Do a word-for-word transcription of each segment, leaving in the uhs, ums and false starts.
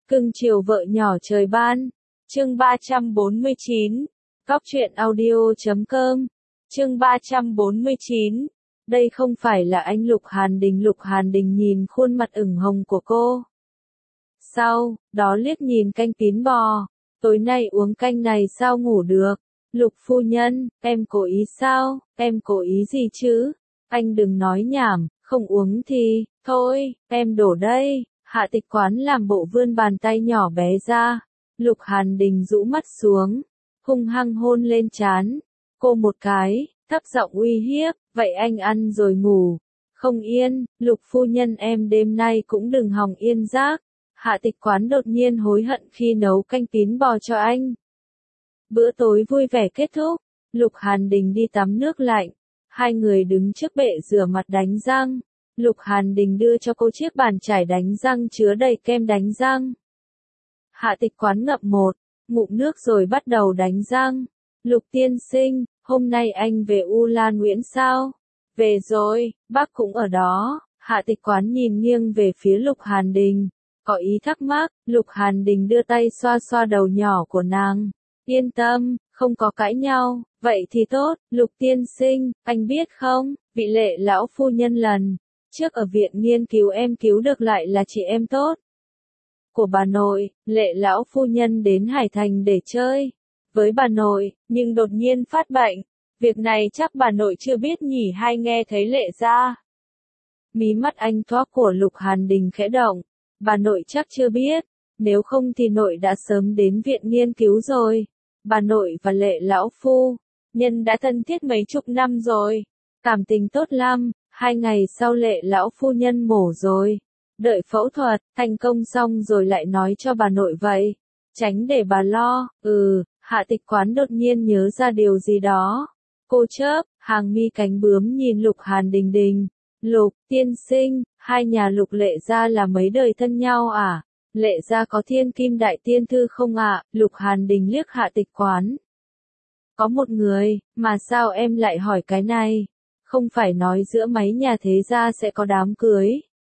Cưng chiều vợ nhỏ trời ban. Chương ba trăm bốn mươi chín. Góc truyện audio chấm com. Chương ba trăm bốn mươi chín. Đây không phải là anh Lục Hàn Đình. Lục Hàn Đình nhìn khuôn mặt ửng hồng của cô. Sau đó liếc nhìn canh tín bò. Tối nay uống canh này sao ngủ được? Lục phu nhân, em cố ý sao? Em cố ý gì chứ? Anh đừng nói nhảm, không uống thì, thôi, em đổ đây. Hạ Tịch Quán làm bộ vươn bàn tay nhỏ bé ra. Lục Hàn Đình rũ mắt xuống, hung hăng hôn lên trán cô một cái, thấp giọng uy hiếp, vậy anh ăn rồi ngủ. Không yên, Lục phu nhân em đêm nay cũng đừng hòng yên giấc. Hạ Tịch Quán đột nhiên hối hận khi nấu canh tín bò cho anh. Bữa tối vui vẻ kết thúc, Lục Hàn Đình đi tắm nước lạnh. Hai người đứng trước bệ rửa mặt đánh răng. Lục Hàn Đình đưa cho cô chiếc bàn chải đánh răng chứa đầy kem đánh răng. Hạ Tịch Quán ngậm một ngụm nước rồi bắt đầu đánh răng. Lục tiên sinh, hôm nay anh về U Lan Nguyễn sao? Về rồi, bác cũng ở đó. Hạ Tịch Quán nhìn nghiêng về phía Lục Hàn Đình, có ý thắc mắc. Lục Hàn Đình đưa tay xoa xoa đầu nhỏ của nàng. Yên tâm, không có cãi nhau. Vậy thì tốt, Lục tiên sinh, anh biết không, vị Lệ lão phu nhân lần trước ở viện nghiên cứu em cứu được lại là chị em tốt của bà nội. Lệ lão phu nhân đến Hải Thành để chơi với bà nội, nhưng đột nhiên phát bệnh. Việc này chắc bà nội chưa biết nhỉ, hay nghe thấy Lệ gia? Mí mắt anh thoác của Lục Hàn Đình khẽ động. Bà nội chắc chưa biết, nếu không thì nội đã sớm đến viện nghiên cứu rồi. Bà nội và Lệ lão phu nhân đã thân thiết mấy chục năm rồi, cảm tình tốt lắm. Hai ngày sau Lệ lão phu nhân mổ rồi, đợi phẫu thuật thành công xong rồi lại nói cho bà nội vậy, tránh để bà lo. Ừ, Hạ Tịch Quán đột nhiên nhớ ra điều gì đó. Cô chớp hàng mi cánh bướm nhìn Lục Hàn Đình Đình. Lục tiên sinh, hai nhà Lục Lệ gia là mấy đời thân nhau à? Lệ gia có thiên kim đại tiên thư không ạ? À? Lục Hàn Đình liếc Hạ Tịch Quán. Có một người, mà sao em lại hỏi cái này? Không phải nói giữa mấy nhà thế gia sẽ có đám cưới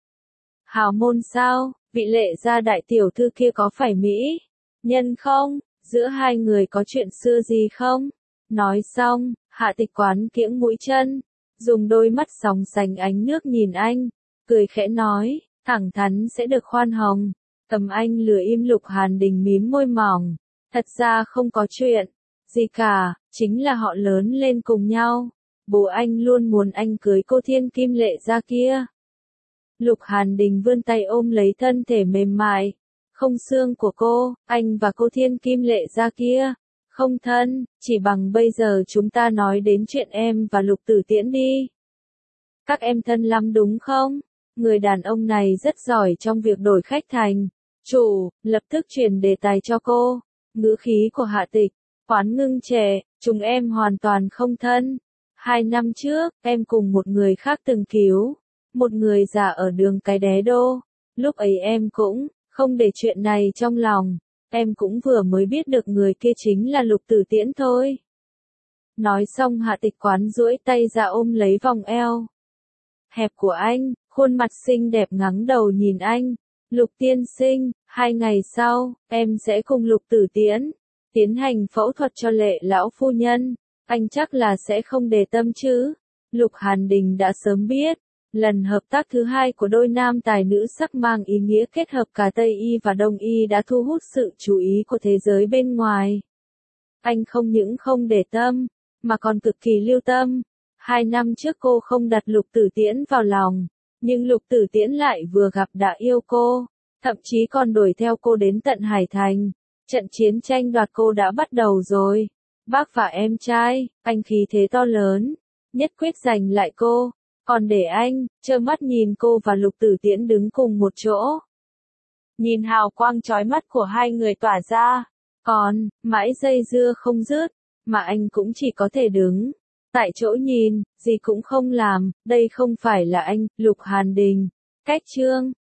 hào môn sao? Vị Lệ gia đại tiểu thư kia có phải Mỹ nhân không? Giữa hai người có chuyện xưa gì không? Nói xong, Hạ Tịch Quán kiễng mũi chân, dùng đôi mắt sòng sánh ánh nước nhìn anh, cười khẽ nói, thẳng thắn sẽ được khoan hồng. Cầm anh lừa im. Lục Hàn Đình mím môi mỏng. Thật ra không có chuyện gì cả, chính là họ lớn lên cùng nhau. Bố anh luôn muốn anh cưới cô thiên kim Lệ gia kia. Lục Hàn Đình vươn tay ôm lấy thân thể mềm mại, không xương của cô. Anh và cô thiên kim Lệ gia kia không thân, chỉ bằng bây giờ chúng ta nói đến chuyện em và Lục Tử Tiễn đi. Các em thân lắm đúng không? Người đàn ông này rất giỏi trong việc đổi khách thành chủ, lập tức chuyển đề tài cho cô. Ngữ khí của Hạ Tịch Quán ngưng trệ, chúng em hoàn toàn không thân. Hai năm trước, em cùng một người khác từng cứu một người già ở đường Cái Đé Đô. Lúc ấy em cũng không để chuyện này trong lòng. Em cũng vừa mới biết được người kia chính là Lục Tử Tiễn thôi. Nói xong Hạ Tịch Quán duỗi tay ra ôm lấy vòng eo hẹp của anh, khuôn mặt xinh đẹp ngẩng đầu nhìn anh. Lục tiên sinh, hai ngày sau, em sẽ cùng Lục Tử Tiễn tiến hành phẫu thuật cho Lệ lão phu nhân. Anh chắc là sẽ không để tâm chứ? Lục Hàn Đình đã sớm biết, lần hợp tác thứ hai của đôi nam tài nữ sắc mang ý nghĩa kết hợp cả Tây y và Đông y đã thu hút sự chú ý của thế giới bên ngoài. Anh không những không để tâm, mà còn cực kỳ lưu tâm. Hai năm trước cô không đặt Lục Tử Tiễn vào lòng, nhưng Lục Tử Tiễn lại vừa gặp đã yêu cô, thậm chí còn đuổi theo cô đến tận Hải Thành. Trận chiến tranh đoạt cô đã bắt đầu rồi. Bác và em trai, anh khí thế to lớn, nhất quyết giành lại cô, còn để anh trơ mắt nhìn cô và Lục Tử Tiễn đứng cùng một chỗ. Nhìn hào quang chói mắt của hai người tỏa ra, còn mãi dây dưa không dứt, mà anh cũng chỉ có thể đứng tại chỗ nhìn, gì cũng không làm. Đây không phải là anh. Lục Hàn Đình cách chương